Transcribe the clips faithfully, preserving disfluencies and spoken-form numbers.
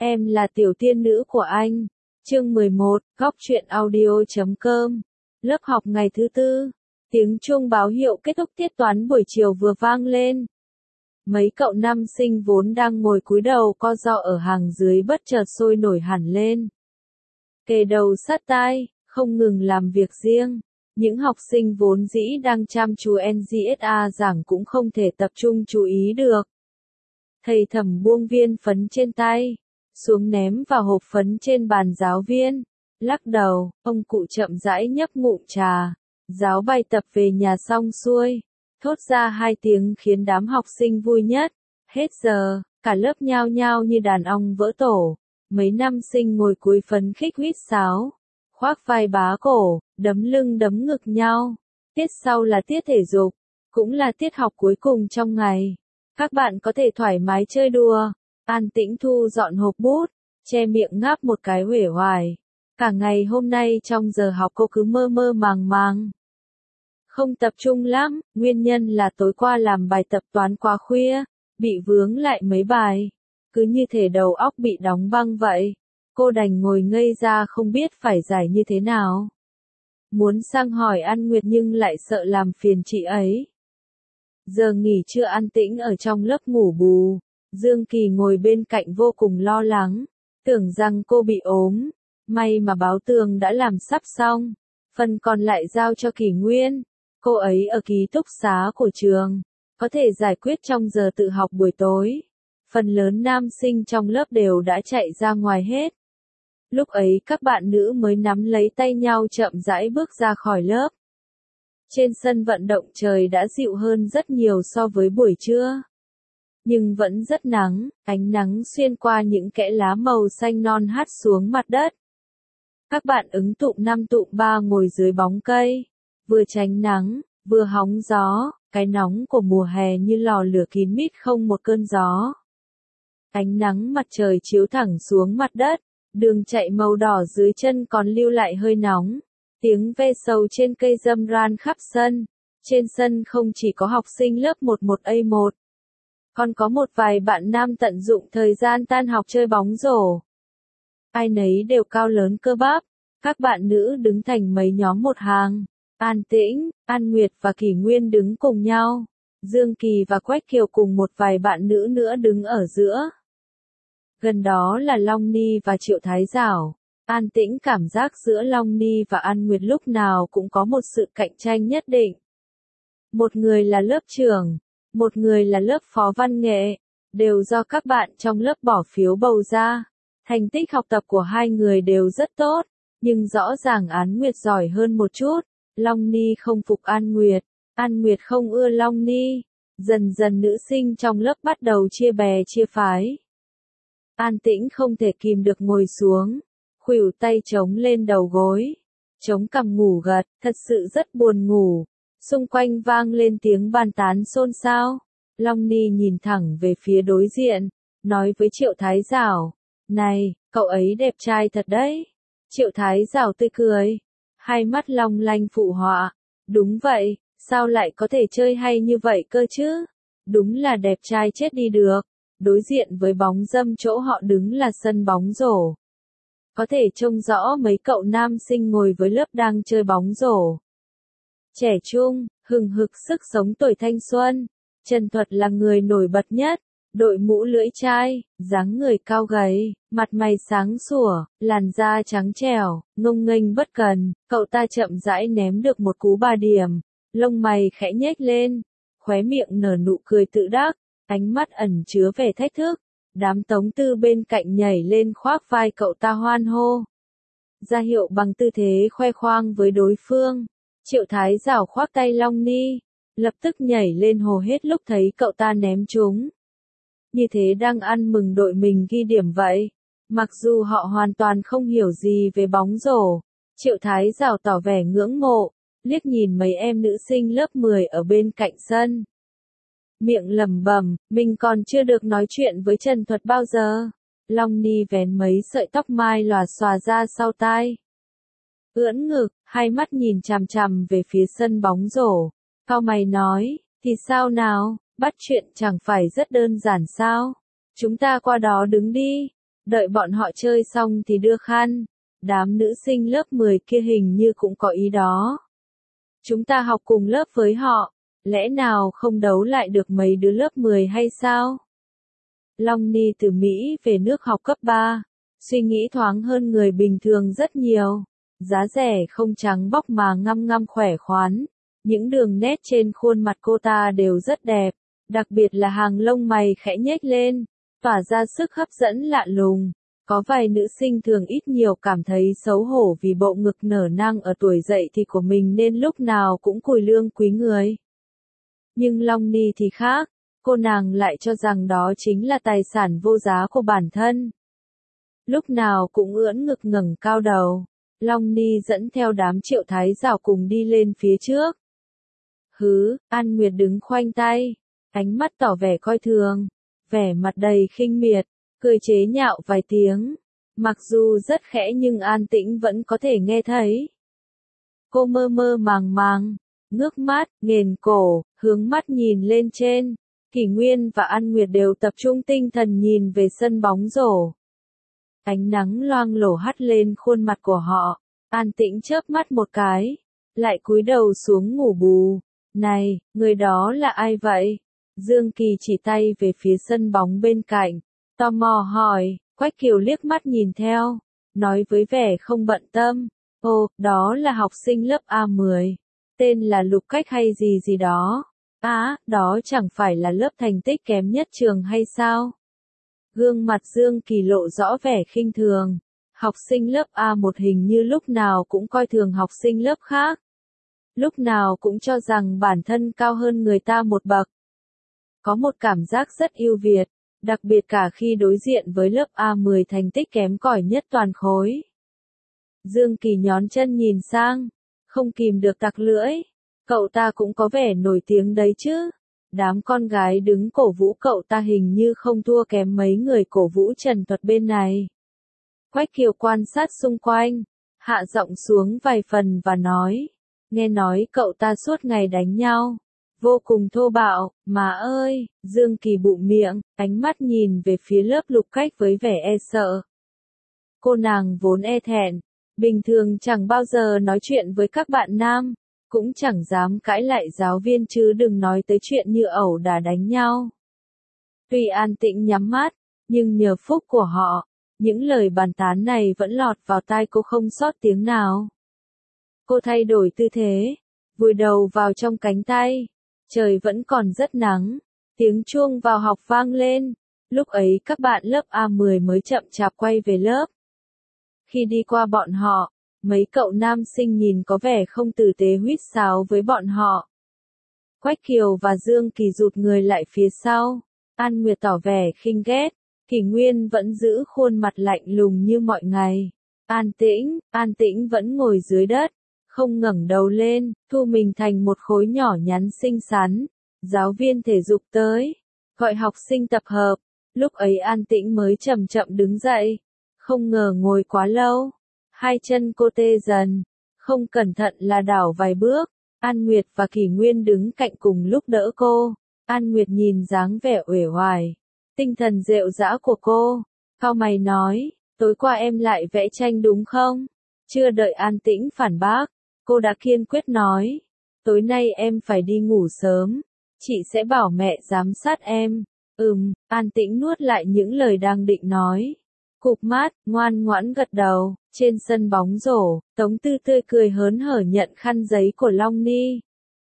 Em là tiểu tiên nữ của anh. Chương mười một, góc truyện audio chấm com. Lớp học ngày thứ tư. Tiếng chuông báo hiệu kết thúc tiết toán buổi chiều vừa vang lên. Mấy cậu nam sinh vốn đang ngồi cúi đầu co ro ở hàng dưới bất chợt sôi nổi hẳn lên. Kề đầu sát tai, không ngừng làm việc riêng. Những học sinh vốn dĩ đang chăm chú en giê ét a giảng cũng không thể tập trung chú ý được. Thầy Thẩm buông viên phấn trên tay, xuống ném vào hộp phấn trên bàn giáo viên. Lắc đầu, ông cụ chậm rãi nhấp ngụm trà. Giáo bài tập về nhà xong xuôi, thốt ra hai tiếng khiến đám học sinh vui nhất. Hết giờ, cả lớp nhao nhao như đàn ong vỡ tổ. Mấy nam sinh ngồi cúi phấn khích huýt sáo, khoác vai bá cổ, đấm lưng đấm ngực nhau. Tiết sau là tiết thể dục, cũng là tiết học cuối cùng trong ngày. Các bạn có thể thoải mái chơi đùa, an tĩnh thu dọn hộp bút, che miệng ngáp một cái uể oải. Cả ngày hôm nay trong giờ học cô cứ mơ mơ màng màng. Không tập trung lắm, nguyên nhân là tối qua làm bài tập toán quá khuya, bị vướng lại mấy bài. Cứ như thể đầu óc bị đóng băng vậy. Cô đành ngồi ngây ra không biết phải giải như thế nào. Muốn sang hỏi An Nguyệt nhưng lại sợ làm phiền chị ấy. Giờ nghỉ trưa an tĩnh ở trong lớp ngủ bù. Dương Kỳ ngồi bên cạnh vô cùng lo lắng. Tưởng rằng cô bị ốm. May mà báo tường đã làm sắp xong. Phần còn lại giao cho Kỳ Nguyên. Cô ấy ở ký túc xá của trường. Có thể giải quyết trong giờ tự học buổi tối. Phần lớn nam sinh trong lớp đều đã chạy ra ngoài hết. Lúc ấy các bạn nữ mới nắm lấy tay nhau chậm rãi bước ra khỏi lớp. Trên sân vận động trời đã dịu hơn rất nhiều so với buổi trưa. Nhưng vẫn rất nắng, ánh nắng xuyên qua những kẽ lá màu xanh non hắt xuống mặt đất. Các bạn ứng tụm năm tụm ba ngồi dưới bóng cây, vừa tránh nắng, vừa hóng gió, cái nóng của mùa hè như lò lửa kín mít không một cơn gió. Ánh nắng mặt trời chiếu thẳng xuống mặt đất, đường chạy màu đỏ dưới chân còn lưu lại hơi nóng. Tiếng ve sầu trên cây râm ran khắp sân. Trên sân không chỉ có học sinh lớp mười một A một, còn có một vài bạn nam tận dụng thời gian tan học chơi bóng rổ. Ai nấy đều cao lớn cơ bắp. Các bạn nữ đứng thành mấy nhóm một hàng. An Tĩnh, An Nguyệt và Kỳ Nguyên đứng cùng nhau. Dương Kỳ và Quách Kiều cùng một vài bạn nữ nữa đứng ở giữa. Gần đó là Long Ni và Triệu Thái Giảo. An Tĩnh cảm giác giữa Long Ni và An Nguyệt lúc nào cũng có một sự cạnh tranh nhất định. Một người là lớp trưởng, một người là lớp phó văn nghệ, đều do các bạn trong lớp bỏ phiếu bầu ra. Thành tích học tập của hai người đều rất tốt, nhưng rõ ràng An Nguyệt giỏi hơn một chút. Long Ni không phục An Nguyệt, An Nguyệt không ưa Long Ni. Dần dần nữ sinh trong lớp bắt đầu chia bè chia phái. An Tĩnh không thể kìm được ngồi xuống, khuỷu tay chống lên đầu gối, chống cằm ngủ gật, thật sự rất buồn ngủ. Xung quanh vang lên tiếng bàn tán xôn xao. Long Ni nhìn thẳng về phía đối diện, nói với Triệu Thái Giảo, này, cậu ấy đẹp trai thật đấy. Triệu Thái Giảo tươi cười, hai mắt long lanh phụ họa, đúng vậy, sao lại có thể chơi hay như vậy cơ chứ? Đúng là đẹp trai chết đi được. Đối diện với bóng râm chỗ họ đứng là sân bóng rổ. Có thể trông rõ mấy cậu nam sinh ngồi với lớp đang chơi bóng rổ. Trẻ trung, hừng hực sức sống tuổi thanh xuân. Trần Thuật là người nổi bật nhất. Đội mũ lưỡi chai, dáng người cao gầy, mặt mày sáng sủa, làn da trắng trẻo, ngông nghênh bất cần. Cậu ta chậm rãi ném được một cú ba điểm. Lông mày khẽ nhếch lên, khóe miệng nở nụ cười tự đắc. Ánh mắt ẩn chứa vẻ thách thức. Đám tống tư bên cạnh nhảy lên khoác vai cậu ta hoan hô. Ra hiệu bằng tư thế khoe khoang với đối phương. Triệu Thái Giảo khoác tay Long Ni, lập tức nhảy lên hô hết lúc thấy cậu ta ném trúng. Như thế đang ăn mừng đội mình ghi điểm vậy. Mặc dù họ hoàn toàn không hiểu gì về bóng rổ, Triệu Thái Giảo tỏ vẻ ngưỡng mộ, liếc nhìn mấy em nữ sinh lớp mười ở bên cạnh sân. Miệng lẩm bẩm, mình còn chưa được nói chuyện với Trần Thuật bao giờ. Long Ni vén mấy sợi tóc mai lòa xòa ra sau tai. Ưỡn ngực, hai mắt nhìn chằm chằm về phía sân bóng rổ. Cau mày nói, thì sao nào, bắt chuyện chẳng phải rất đơn giản sao? Chúng ta qua đó đứng đi. Đợi bọn họ chơi xong thì đưa khăn. Đám nữ sinh lớp mười kia hình như cũng có ý đó. Chúng ta học cùng lớp với họ, lẽ nào không đấu lại được mấy đứa lớp mười hay sao? Long Ni từ Mỹ về nước học cấp ba, suy nghĩ thoáng hơn người bình thường rất nhiều. Giá rẻ không trắng bóc mà ngăm ngăm khỏe khoắn. Những đường nét trên khuôn mặt cô ta đều rất đẹp, đặc biệt là hàng lông mày khẽ nhếch lên, tỏa ra sức hấp dẫn lạ lùng. Có vài nữ sinh thường ít nhiều cảm thấy xấu hổ vì bộ ngực nở nang ở tuổi dậy thì của mình nên lúc nào cũng cùi lương quý người. Nhưng Long Ni thì khác, cô nàng lại cho rằng đó chính là tài sản vô giá của bản thân. Lúc nào cũng ưỡn ngực ngẩng cao đầu, Long Ni dẫn theo đám Triệu Thái Giảo cùng đi lên phía trước. Hứ, An Nguyệt đứng khoanh tay, ánh mắt tỏ vẻ coi thường, vẻ mặt đầy khinh miệt, cười chế nhạo vài tiếng. Mặc dù rất khẽ nhưng An Tĩnh vẫn có thể nghe thấy. Cô mơ mơ màng màng, ngước mắt, nghền cổ, hướng mắt nhìn lên trên. Kỷ Nguyên và An Nguyệt đều tập trung tinh thần nhìn về sân bóng rổ. Ánh nắng loang lổ hắt lên khuôn mặt của họ. An Tĩnh chớp mắt một cái, lại cúi đầu xuống ngủ bù. Này, người đó là ai vậy? Dương Kỳ chỉ tay về phía sân bóng bên cạnh, tò mò hỏi. Quách Kiều liếc mắt nhìn theo, nói với vẻ không bận tâm. Ồ, đó là học sinh lớp A mười. Tên là Lục Cách hay gì gì đó. Á, à, đó chẳng phải là lớp thành tích kém nhất trường hay sao? Gương mặt Dương Kỳ lộ rõ vẻ khinh thường. Học sinh lớp A một hình như lúc nào cũng coi thường học sinh lớp khác. Lúc nào cũng cho rằng bản thân cao hơn người ta một bậc. Có một cảm giác rất ưu việt, đặc biệt cả khi đối diện với lớp A mười thành tích kém cỏi nhất toàn khối. Dương Kỳ nhón chân nhìn sang, không kìm được tặc lưỡi. Cậu ta cũng có vẻ nổi tiếng đấy chứ. Đám con gái đứng cổ vũ cậu ta hình như không thua kém mấy người cổ vũ Trần Thuật bên này. Quách Kiều quan sát xung quanh, hạ giọng xuống vài phần và nói. Nghe nói cậu ta suốt ngày đánh nhau. Vô cùng thô bạo, mà ơi, Dương Kỳ bụm miệng, ánh mắt nhìn về phía lớp Lục Cách với vẻ e sợ. Cô nàng vốn e thẹn, bình thường chẳng bao giờ nói chuyện với các bạn nam, cũng chẳng dám cãi lại giáo viên chứ đừng nói tới chuyện như ẩu đả đánh nhau. Tuy An Tĩnh nhắm mắt, nhưng nhờ phúc của họ, những lời bàn tán này vẫn lọt vào tai cô không sót tiếng nào. Cô thay đổi tư thế, vùi đầu vào trong cánh tay. Trời vẫn còn rất nắng, tiếng chuông vào học vang lên, lúc ấy các bạn lớp A mười mới chậm chạp quay về lớp. Khi đi qua bọn họ, mấy cậu nam sinh nhìn có vẻ không tử tế huýt sáo với bọn họ. Quách Kiều và Dương Kỳ rụt người lại phía sau, An Nguyệt tỏ vẻ khinh ghét, Kỷ Nguyên vẫn giữ khuôn mặt lạnh lùng như mọi ngày. An Tĩnh, An Tĩnh vẫn ngồi dưới đất. Không ngẩng đầu lên, thu mình thành một khối nhỏ nhắn xinh xắn. Giáo viên thể dục tới, gọi học sinh tập hợp. Lúc ấy An Tĩnh mới chậm chậm đứng dậy. Không ngờ ngồi quá lâu. Hai chân cô tê dần. Không cẩn thận là đảo vài bước. An Nguyệt và Kỷ Nguyên đứng cạnh cùng lúc đỡ cô. An Nguyệt nhìn dáng vẻ uể oải, tinh thần rệu rã của cô. Cau mày nói, tối qua em lại vẽ tranh đúng không? Chưa đợi An Tĩnh phản bác, cô đã kiên quyết nói, tối nay em phải đi ngủ sớm, chị sẽ bảo mẹ giám sát em. Ừm, An Tĩnh nuốt lại những lời đang định nói. Cụp mắt, ngoan ngoãn gật đầu. Trên sân bóng rổ, Tống Tư tươi cười hớn hở nhận khăn giấy của Long Ni.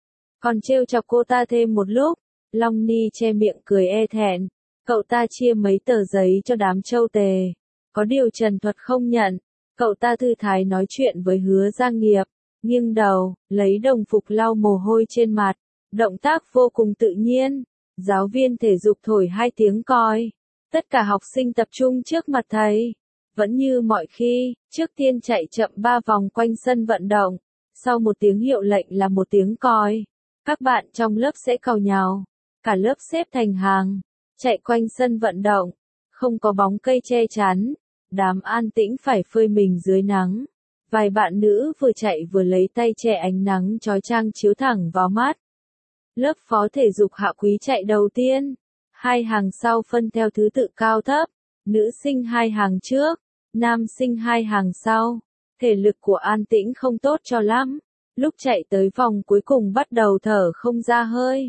Còn trêu chọc cô ta thêm một lúc, Long Ni che miệng cười e thẹn. Cậu ta chia mấy tờ giấy cho đám châu tề. Có điều Trần Thuật không nhận. Cậu ta thư thái nói chuyện với Hứa Giang Nghiệp, nghiêng đầu, lấy đồng phục lau mồ hôi trên mặt. Động tác vô cùng tự nhiên. Giáo viên thể dục thổi hai tiếng còi. Tất cả học sinh tập trung trước mặt thầy. Vẫn như mọi khi, trước tiên chạy chậm ba vòng quanh sân vận động. Sau một tiếng hiệu lệnh là một tiếng còi. Các bạn trong lớp sẽ càu nhào. Cả lớp xếp thành hàng, chạy quanh sân vận động. Không có bóng cây che chắn. Đám An Tĩnh phải phơi mình dưới nắng. Vài bạn nữ vừa chạy vừa lấy tay che ánh nắng chói chang chiếu thẳng vào mắt. Lớp phó thể dục Hạ Quý chạy đầu tiên. Hai hàng sau phân theo thứ tự cao thấp. Nữ sinh hai hàng trước, nam sinh hai hàng sau. Thể lực của An Tĩnh không tốt cho lắm. Lúc chạy tới vòng cuối cùng bắt đầu thở không ra hơi.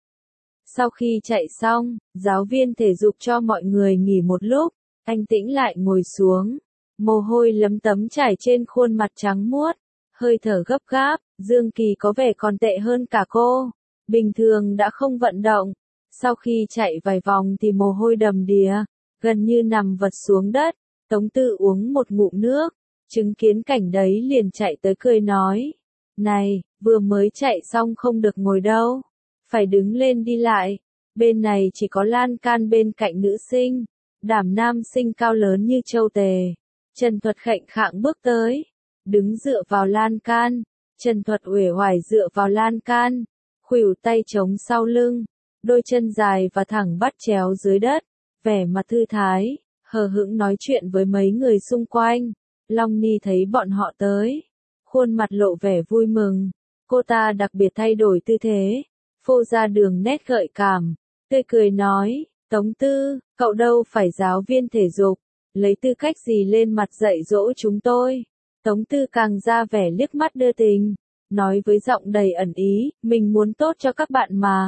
Sau khi chạy xong, giáo viên thể dục cho mọi người nghỉ một lúc, anh Tĩnh lại ngồi xuống. Mồ hôi lấm tấm chảy trên khuôn mặt trắng muốt, hơi thở gấp gáp, Dương Kỳ có vẻ còn tệ hơn cả cô. Bình thường đã không vận động, sau khi chạy vài vòng thì mồ hôi đầm đìa, gần như nằm vật xuống đất. Tống Tư uống một ngụm nước, chứng kiến cảnh đấy liền chạy tới cười nói. Này, vừa mới chạy xong không được ngồi đâu, phải đứng lên đi lại. Bên này chỉ có lan can bên cạnh nữ sinh, đảm nam sinh cao lớn như châu tề. Trần Thuật khệnh khạng bước tới, đứng dựa vào lan can. Trần Thuật uể oải dựa vào lan can, khuỷu tay chống sau lưng, đôi chân dài và thẳng bắt chéo dưới đất, vẻ mặt thư thái, hờ hững nói chuyện với mấy người xung quanh. Long Ni thấy bọn họ tới, khuôn mặt lộ vẻ vui mừng, cô ta đặc biệt thay đổi tư thế, phô ra đường nét gợi cảm, tươi cười nói, Tống Tư, cậu đâu phải giáo viên thể dục, lấy tư cách gì lên mặt dạy dỗ chúng tôi. Tống Tư càng ra vẻ liếc mắt đưa tình, nói với giọng đầy ẩn ý, mình muốn tốt cho các bạn mà.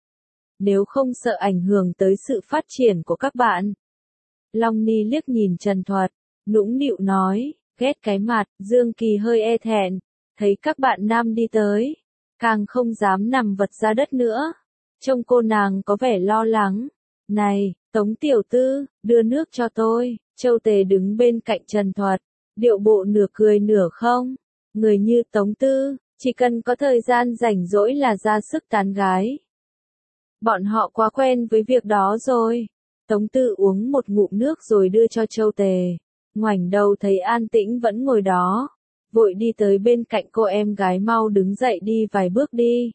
Nếu không sợ ảnh hưởng tới sự phát triển của các bạn. Long Ni liếc nhìn Trần Thuật, nũng nịu nói, ghét cái mặt. Dương Kỳ hơi e thẹn, thấy các bạn nam đi tới, càng không dám nằm vật ra đất nữa. Trông cô nàng có vẻ lo lắng. Này, Tống tiểu thư, đưa nước cho tôi. Châu Tề đứng bên cạnh Trần Thuật, điệu bộ nửa cười nửa không. Người như Tống Tư, chỉ cần có thời gian rảnh rỗi là ra sức tán gái. Bọn họ quá quen với việc đó rồi. Tống Tư uống một ngụm nước rồi đưa cho Châu Tề. Ngoảnh đầu thấy An Tĩnh vẫn ngồi đó, vội đi tới bên cạnh cô, em gái mau đứng dậy đi vài bước đi.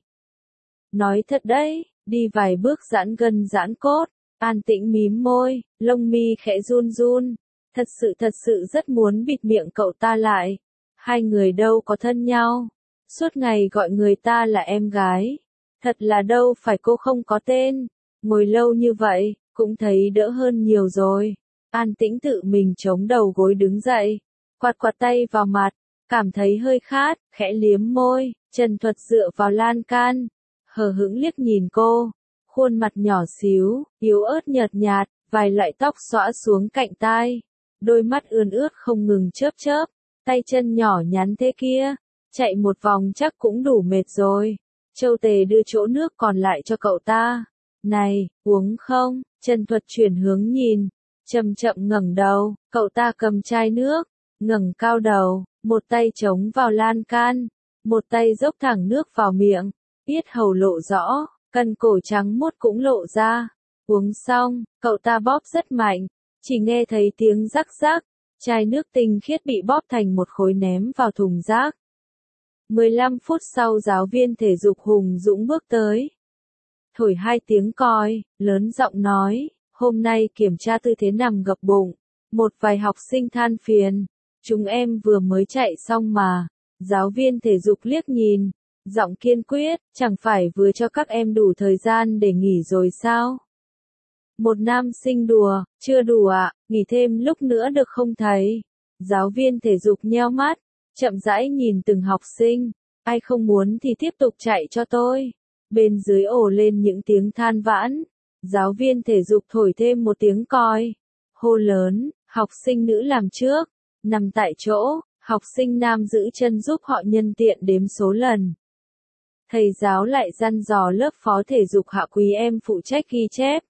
Nói thật đấy, đi vài bước giãn gân giãn cốt. An Tĩnh mím môi, lông mi khẽ run run. Thật sự thật sự rất muốn bịt miệng cậu ta lại. Hai người đâu có thân nhau. Suốt ngày gọi người ta là em gái. Thật là đâu phải cô không có tên. Ngồi lâu như vậy, cũng thấy đỡ hơn nhiều rồi. An Tĩnh tự mình chống đầu gối đứng dậy, quạt quạt tay vào mặt, cảm thấy hơi khát, khẽ liếm môi. Trần Thuật dựa vào lan can, hờ hững liếc nhìn cô, khuôn mặt nhỏ xíu, yếu ớt nhợt nhạt, vài lạy tóc xõa xuống cạnh tai, đôi mắt ươn ướt không ngừng chớp chớp, tay chân nhỏ nhắn thế kia, chạy một vòng chắc cũng đủ mệt rồi. Châu Tề đưa chỗ nước còn lại cho cậu ta. Này, uống không? Trần Thuật chuyển hướng nhìn, chậm chậm ngẩng đầu, cậu ta cầm chai nước, ngẩng cao đầu, một tay chống vào lan can, một tay dốc thẳng nước vào miệng, yết hầu lộ rõ, cân cổ trắng muốt cũng lộ ra. Uống xong, cậu ta bóp rất mạnh, chỉ nghe thấy tiếng rắc rắc, chai nước tinh khiết bị bóp thành một khối ném vào thùng rác. mười lăm phút sau giáo viên thể dục Hùng Dũng bước tới. Thổi hai tiếng còi, lớn giọng nói, hôm nay kiểm tra tư thế nằm gập bụng. Một vài học sinh than phiền, chúng em vừa mới chạy xong mà. Giáo viên thể dục liếc nhìn, giọng kiên quyết, chẳng phải vừa cho các em đủ thời gian để nghỉ rồi sao? Một nam sinh đùa, chưa đủ ạ, nghỉ thêm lúc nữa được không thầy? Giáo viên thể dục nheo mắt, chậm rãi nhìn từng học sinh, ai không muốn thì tiếp tục chạy cho tôi. Bên dưới ồ lên những tiếng than vãn, giáo viên thể dục thổi thêm một tiếng còi, hô lớn, học sinh nữ làm trước, nằm tại chỗ, học sinh nam giữ chân giúp họ nhân tiện đếm số lần. Thầy giáo lại dặn dò lớp phó thể dục Hạ Quý em phụ trách ghi chép.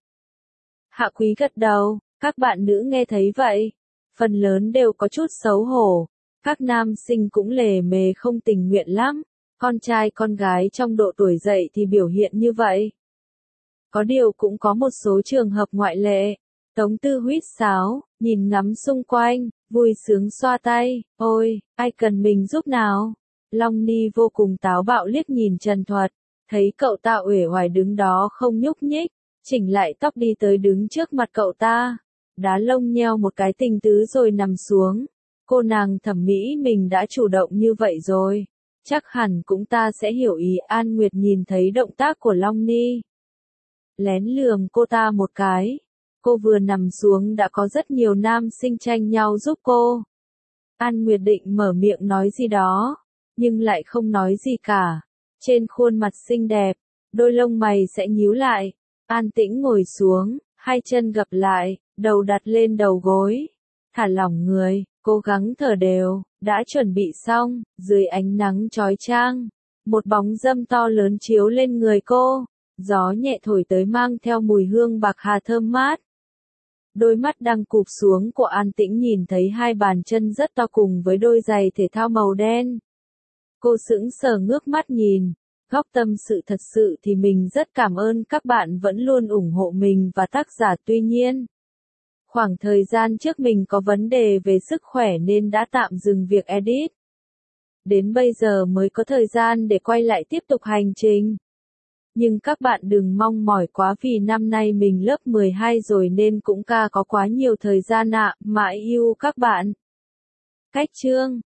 Hạ Quý gật đầu, các bạn nữ nghe thấy vậy, phần lớn đều có chút xấu hổ, các nam sinh cũng lề mề không tình nguyện lắm, con trai con gái trong độ tuổi dậy thì biểu hiện như vậy. Có điều cũng có một số trường hợp ngoại lệ. Tống Tư huýt sáo, nhìn ngắm xung quanh, vui sướng xoa tay, ôi, ai cần mình giúp nào? Long Ni vô cùng táo bạo liếc nhìn Trần Thuật, thấy cậu ta uể oải đứng đó không nhúc nhích, chỉnh lại tóc đi tới đứng trước mặt cậu ta, đá lông nheo một cái tình tứ rồi nằm xuống. Cô nàng thẩm mỹ mình đã chủ động như vậy rồi, chắc hẳn cũng ta sẽ hiểu ý. An Nguyệt nhìn thấy động tác của Long Ni, lén lườm cô ta một cái, Cô vừa nằm xuống đã có rất nhiều nam sinh tranh nhau giúp cô. An Nguyệt định mở miệng nói gì đó, nhưng lại không nói gì cả. Trên khuôn mặt xinh đẹp, đôi lông mày sẽ nhíu lại. An tĩnh ngồi xuống, hai chân gập lại, đầu đặt lên đầu gối. Thả lỏng người, cố gắng thở đều, đã chuẩn bị xong, dưới ánh nắng chói chang. Một bóng râm to lớn chiếu lên người cô, gió nhẹ thổi tới mang theo mùi hương bạc hà thơm mát. Đôi mắt đang cụp xuống của An Tĩnh nhìn thấy hai bàn chân rất to cùng với đôi giày thể thao màu đen. Cô sững sờ ngước mắt nhìn, góc tâm sự thật sự thì mình rất cảm ơn các bạn vẫn luôn ủng hộ mình và tác giả, tuy nhiên khoảng thời gian trước mình có vấn đề về sức khỏe nên đã tạm dừng việc edit. Đến bây giờ mới có thời gian để quay lại tiếp tục hành trình. Nhưng các bạn đừng mong mỏi quá vì năm nay mình lớp mười hai rồi nên cũng ca có quá nhiều thời gian ạ, mãi yêu các bạn. Cách chương